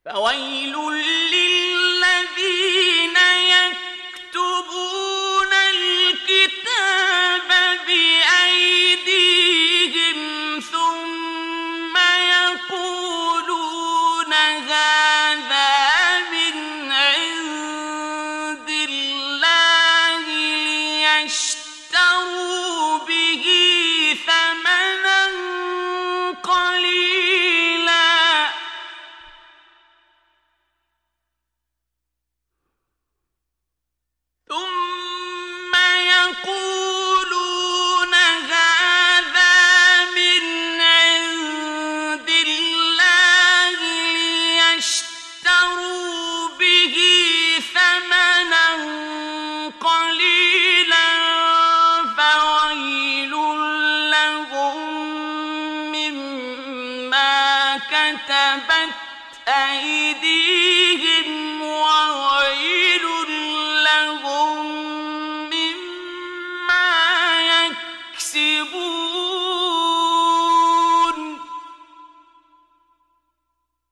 فويل للذين يكتبون الكتاب بأيديهم ثم يقولون هذا من عند الله ليشتروا به ثمنا قليلا ثم يقولون هذا من عند الله ليشتروا به ثمنا قليلا فويل لهم مما كتبت أيديهم